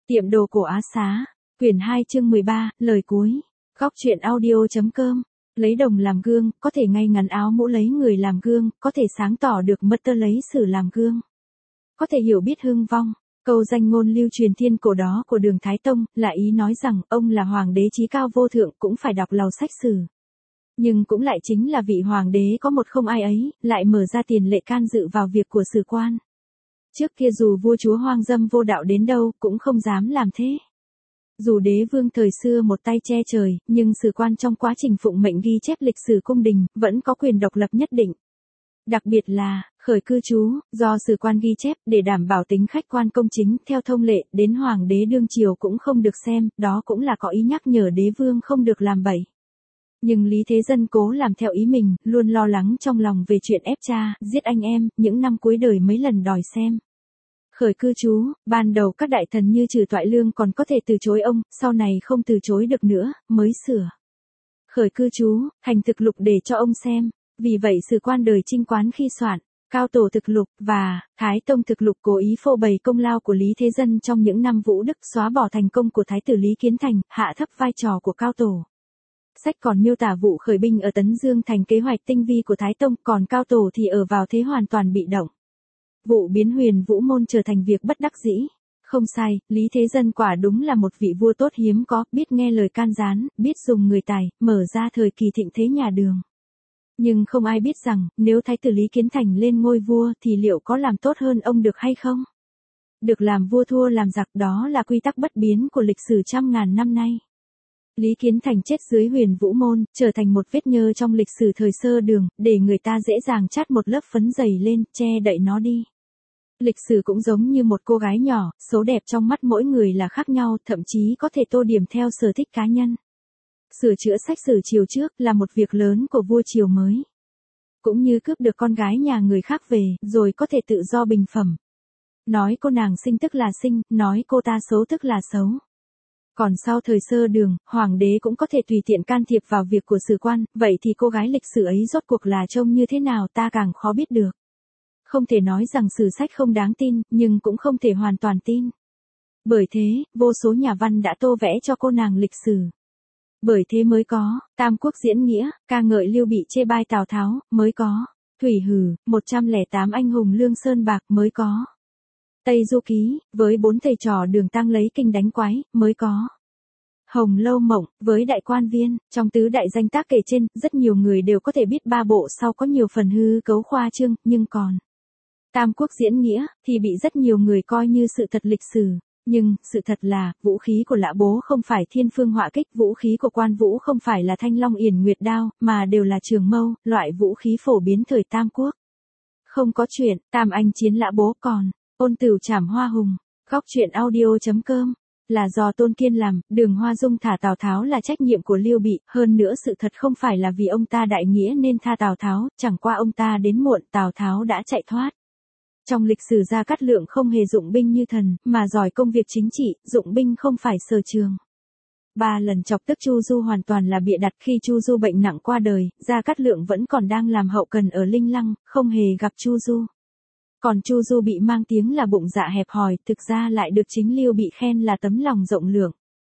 Tiệm đồ cổ Á Xá, quyển 2 chương 13, lời cuối. Góc truyện audio.com. Lấy đồng làm gương, có thể ngay ngắn áo mũ lấy người làm gương, có thể sáng tỏ được mật tơ lấy sử làm gương. Có thể hiểu biết hưng vong. Câu danh ngôn lưu truyền thiên cổ đó của Đường Thái Tông, là ý nói rằng ông là hoàng đế chí cao vô thượng cũng phải đọc lầu sách sử. Nhưng cũng lại chính là vị hoàng đế có một không ai ấy, lại mở ra tiền lệ can dự vào việc của sử quan. Trước kia dù vua chúa hoang dâm vô đạo đến đâu, cũng không dám làm thế. Dù đế vương thời xưa một tay che trời, nhưng sử quan trong quá trình phụng mệnh ghi chép lịch sử cung đình, vẫn có quyền độc lập nhất định. Đặc biệt là, khởi cư trú, do sử quan ghi chép, để đảm bảo tính khách quan công chính, theo thông lệ, đến hoàng đế đương triều cũng không được xem, đó cũng là có ý nhắc nhở đế vương không được làm bậy. Nhưng Lý Thế Dân cố làm theo ý mình, luôn lo lắng trong lòng về chuyện ép cha, giết anh em, những năm cuối đời mấy lần đòi xem. Khởi cư trú, ban đầu các đại thần như Trừ Toại Lương còn có thể từ chối ông, sau này không từ chối được nữa, mới sửa. Khởi cư trú, thành thực lục để cho ông xem, vì vậy sử quan đời Trinh Quán khi soạn, Cao Tổ thực lục, và Thái Tông thực lục cố ý phô bày công lao của Lý Thế Dân trong những năm Vũ Đức, xóa bỏ thành công của Thái tử Lý Kiến Thành, hạ thấp vai trò của Cao Tổ. Sách còn miêu tả vụ khởi binh ở Tấn Dương thành kế hoạch tinh vi của Thái Tông, còn Cao Tổ thì ở vào thế hoàn toàn bị động. Vụ biến Huyền Vũ Môn trở thành việc bất đắc dĩ. Không sai, Lý Thế Dân quả đúng là một vị vua tốt hiếm có, biết nghe lời can gián, biết dùng người tài, mở ra thời kỳ thịnh thế nhà Đường. Nhưng không ai biết rằng, nếu Thái tử Lý Kiến Thành lên ngôi vua thì liệu có làm tốt hơn ông được hay không? Được làm vua thua làm giặc, đó là quy tắc bất biến của lịch sử trăm ngàn năm nay. Lý Kiến Thành chết dưới Huyền Vũ Môn, trở thành một vết nhơ trong lịch sử thời sơ Đường, để người ta dễ dàng chát một lớp phấn dày lên, che đậy nó đi. Lịch sử cũng giống như một cô gái nhỏ, số đẹp trong mắt mỗi người là khác nhau, thậm chí có thể tô điểm theo sở thích cá nhân. Sửa chữa sách sử triều trước là một việc lớn của vua triều mới. Cũng như cướp được con gái nhà người khác về, rồi có thể tự do bình phẩm. Nói cô nàng xinh tức là xinh, nói cô ta xấu tức là xấu. Còn sau thời sơ Đường, hoàng đế cũng có thể tùy tiện can thiệp vào việc của sử quan, vậy thì cô gái lịch sử ấy rốt cuộc là trông như thế nào ta càng khó biết được. Không thể nói rằng sử sách không đáng tin, nhưng cũng không thể hoàn toàn tin. Bởi thế, vô số nhà văn đã tô vẽ cho cô nàng lịch sử. Bởi thế mới có, Tam Quốc diễn nghĩa, ca ngợi Lưu Bị chê bai Tào Tháo, mới có, Thủy Hử, 108 anh hùng Lương Sơn Bạc, mới có. Tây Du Ký, với 4 thầy trò Đường Tăng lấy kinh đánh quái, mới có. Hồng Lâu Mộng, với đại quan viên, trong tứ đại danh tác kể trên, rất nhiều người đều có thể biết ba bộ sau có nhiều phần hư cấu khoa trương, nhưng còn Tam Quốc diễn nghĩa, thì bị rất nhiều người coi như sự thật lịch sử. Nhưng, sự thật là, vũ khí của Lã Bố không phải thiên phương họa kích, vũ khí của Quan Vũ không phải là thanh long yển nguyệt đao, mà đều là trường mâu, loại vũ khí phổ biến thời Tam Quốc. Không có chuyện, Tam Anh chiến Lã Bố còn, Ôn Tửu trảm Hoa Hùng, góc truyện audio.com. Là do Tôn Kiên làm, Đường Hoa Dung thả Tào Tháo là trách nhiệm của Lưu Bị, hơn nữa sự thật không phải là vì ông ta đại nghĩa nên tha Tào Tháo, chẳng qua ông ta đến muộn, Tào Tháo đã chạy thoát. Trong lịch sử Gia Cát Lượng không hề dụng binh như thần, mà giỏi công việc chính trị, dụng binh không phải sở trường. 3 lần chọc tức Chu Du hoàn toàn là bịa đặt, khi Chu Du bệnh nặng qua đời, Gia Cát Lượng vẫn còn đang làm hậu cần ở Linh Lăng, không hề gặp Chu Du. Còn Chu Du bị mang tiếng là bụng dạ hẹp hòi, thực ra lại được chính Lưu Bị khen là tấm lòng rộng lượng.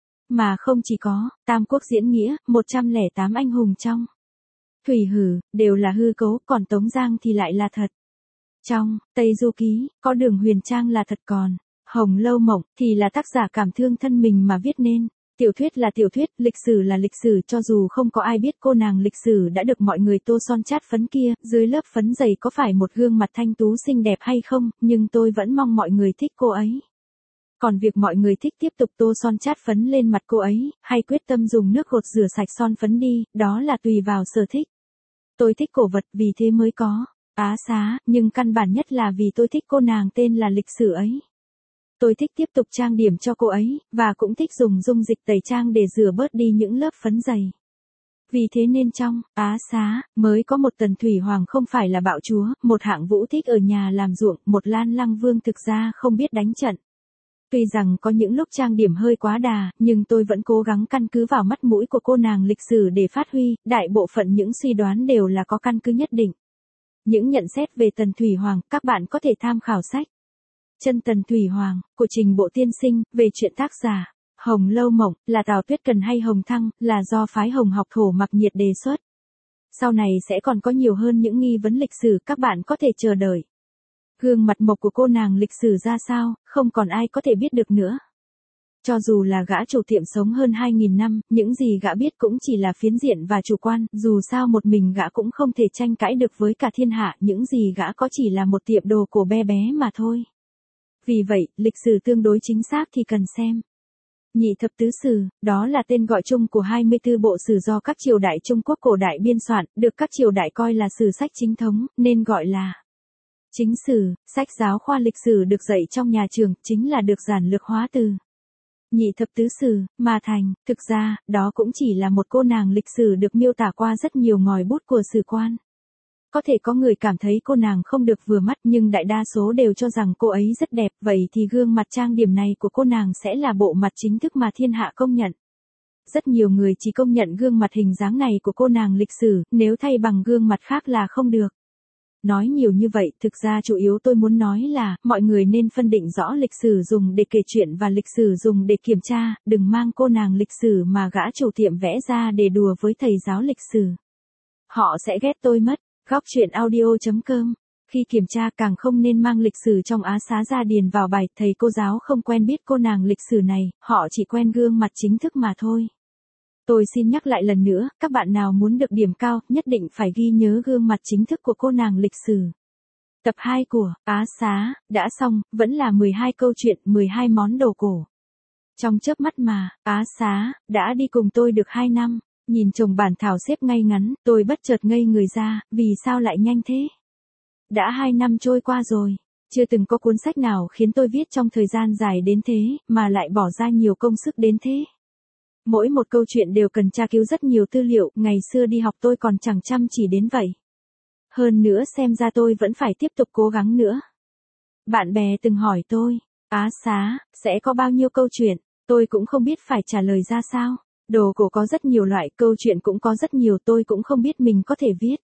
Mà không chỉ có, Tam Quốc diễn nghĩa, 108 anh hùng trong Thủy Hử, đều là hư cấu, còn Tống Giang thì lại là thật. Trong Tây Du Ký, có Đường Huyền Trang là thật, còn Hồng Lâu Mộng thì là tác giả cảm thương thân mình mà viết nên. Tiểu thuyết là tiểu thuyết, lịch sử là lịch sử, cho dù không có ai biết cô nàng lịch sử đã được mọi người tô son chát phấn kia, dưới lớp phấn dày có phải một gương mặt thanh tú xinh đẹp hay không, nhưng tôi vẫn mong mọi người thích cô ấy. Còn việc mọi người thích tiếp tục tô son chát phấn lên mặt cô ấy, hay quyết tâm dùng nước gột rửa sạch son phấn đi, đó là tùy vào sở thích. Tôi thích cổ vật vì thế mới có Á Xá, nhưng căn bản nhất là vì tôi thích cô nàng tên là lịch sử ấy. Tôi thích tiếp tục trang điểm cho cô ấy, và cũng thích dùng dung dịch tẩy trang để rửa bớt đi những lớp phấn dày. Vì thế nên trong Á Xá, mới có một Tần Thủy Hoàng không phải là bạo chúa, một Hạng Vũ thích ở nhà làm ruộng, một Lan Lăng Vương thực ra không biết đánh trận. Tuy rằng có những lúc trang điểm hơi quá đà, nhưng tôi vẫn cố gắng căn cứ vào mắt mũi của cô nàng lịch sử để phát huy, đại bộ phận những suy đoán đều là có căn cứ nhất định. Những nhận xét về Tần Thủy Hoàng, các bạn có thể tham khảo sách Chân Tần Thủy Hoàng, của Trình Bộ Tiên Sinh, về chuyện tác giả. Hồng Lâu Mộng, là Tào Tuyết Cần hay Hồng Thăng, là do phái Hồng Học Thổ Mặc Nhiệt đề xuất. Sau này sẽ còn có nhiều hơn những nghi vấn lịch sử, các bạn có thể chờ đợi. Gương mặt mộc của cô nàng lịch sử ra sao, không còn ai có thể biết được nữa. Cho dù là gã chủ tiệm sống hơn 2.000 năm, những gì gã biết cũng chỉ là phiến diện và chủ quan, dù sao một mình gã cũng không thể tranh cãi được với cả thiên hạ, những gì gã có chỉ là một tiệm đồ cổ bé bé mà thôi. Vì vậy, lịch sử tương đối chính xác thì cần xem. Nhị thập tứ sử, đó là tên gọi chung của 24 bộ sử do các triều đại Trung Quốc cổ đại biên soạn, được các triều đại coi là sử sách chính thống, nên gọi là chính sử. Sách giáo khoa lịch sử được dạy trong nhà trường, chính là được giản lược hóa từ nhị thập tứ sử mà thành. Thực ra, đó cũng chỉ là một cô nàng lịch sử được miêu tả qua rất nhiều ngòi bút của sử quan. Có thể có người cảm thấy cô nàng không được vừa mắt, nhưng đại đa số đều cho rằng cô ấy rất đẹp, vậy thì gương mặt trang điểm này của cô nàng sẽ là bộ mặt chính thức mà thiên hạ công nhận. Rất nhiều người chỉ công nhận gương mặt hình dáng này của cô nàng lịch sử, nếu thay bằng gương mặt khác là không được. Nói nhiều như vậy, thực ra chủ yếu tôi muốn nói là, mọi người nên phân định rõ lịch sử dùng để kể chuyện và lịch sử dùng để kiểm tra, đừng mang cô nàng lịch sử mà gã chủ tiệm vẽ ra để đùa với thầy giáo lịch sử. Họ sẽ ghét tôi mất. Góc truyện audio.com. Khi kiểm tra càng không nên mang lịch sử trong Á Xá ra điền vào bài, thầy cô giáo không quen biết cô nàng lịch sử này, họ chỉ quen gương mặt chính thức mà thôi. Tôi xin nhắc lại lần nữa, các bạn nào muốn được điểm cao, nhất định phải ghi nhớ gương mặt chính thức của cô nàng lịch sử. Tập 2 của Á Xá đã xong, vẫn là 12 câu chuyện, 12 món đồ cổ. Trong chớp mắt mà, Á Xá đã đi cùng tôi được 2 năm. Nhìn chồng bản thảo xếp ngay ngắn, tôi bất chợt ngây người ra, vì sao lại nhanh thế? Đã 2 năm trôi qua rồi, chưa từng có cuốn sách nào khiến tôi viết trong thời gian dài đến thế, mà lại bỏ ra nhiều công sức đến thế. Mỗi một câu chuyện đều cần tra cứu rất nhiều tư liệu, ngày xưa đi học tôi còn chẳng chăm chỉ đến vậy. Hơn nữa xem ra tôi vẫn phải tiếp tục cố gắng nữa. Bạn bè từng hỏi tôi, Á Xá, sẽ có bao nhiêu câu chuyện, tôi cũng không biết phải trả lời ra sao. Đồ cổ có rất nhiều loại, câu chuyện cũng có rất nhiều, tôi cũng không biết mình có thể viết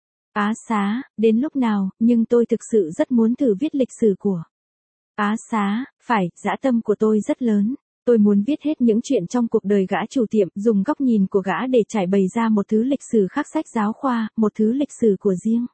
Á Xá đến lúc nào, nhưng tôi thực sự rất muốn thử viết lịch sử của Á Xá. Phải, dã tâm của tôi rất lớn. Tôi muốn viết hết những chuyện trong cuộc đời gã chủ tiệm, dùng góc nhìn của gã để trải bày ra một thứ lịch sử khác sách giáo khoa, một thứ lịch sử của riêng.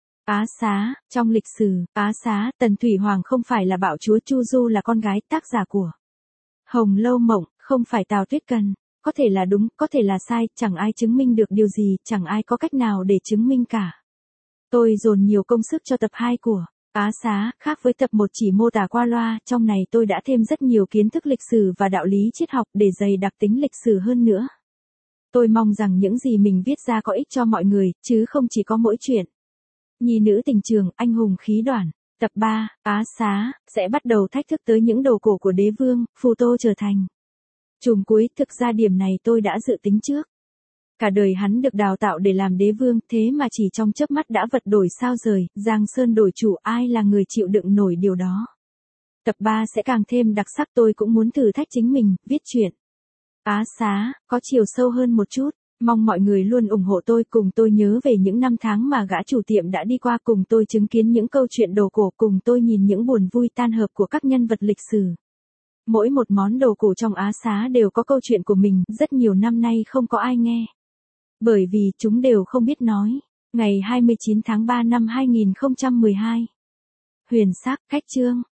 Á Xá, trong lịch sử Á Xá, Tần Thủy Hoàng không phải là bạo chúa Chu Du là con gái tác giả của Hồng Lâu Mộng, không phải Tào Tuyết Cần. Có thể là đúng, có thể là sai, chẳng ai chứng minh được điều gì, chẳng ai có cách nào để chứng minh cả. Tôi dồn nhiều công sức cho tập 2 của Á Xá, khác với tập 1 chỉ mô tả qua loa, trong này tôi đã thêm rất nhiều kiến thức lịch sử và đạo lý triết học để dày đặc tính lịch sử hơn nữa. Tôi mong rằng những gì mình viết ra có ích cho mọi người, chứ không chỉ có mỗi chuyện nhi nữ tình trường, anh hùng khí đoản. Tập 3, Á Xá, sẽ bắt đầu thách thức tới những đồ cổ của đế vương, Phù Tô trở thành trùm cuối. Thực ra điểm này tôi đã dự tính trước. Cả đời hắn được đào tạo để làm đế vương, thế mà chỉ trong chớp mắt đã vật đổi sao rời, Giang Sơn đổi chủ, ai là người chịu đựng nổi điều đó. Tập 3 sẽ càng thêm đặc sắc, tôi cũng muốn thử thách chính mình, viết chuyện Á Xá, có chiều sâu hơn một chút. Mong mọi người luôn ủng hộ tôi, cùng tôi nhớ về những năm tháng mà gã chủ tiệm đã đi qua, cùng tôi chứng kiến những câu chuyện đồ cổ, cùng tôi nhìn những buồn vui tan hợp của các nhân vật lịch sử. Mỗi một món đồ cổ trong Á Xá đều có câu chuyện của mình, rất nhiều năm nay không có ai nghe. Bởi vì chúng đều không biết nói. Ngày 29 tháng 3 năm 2012. Huyền sắc, khách chương.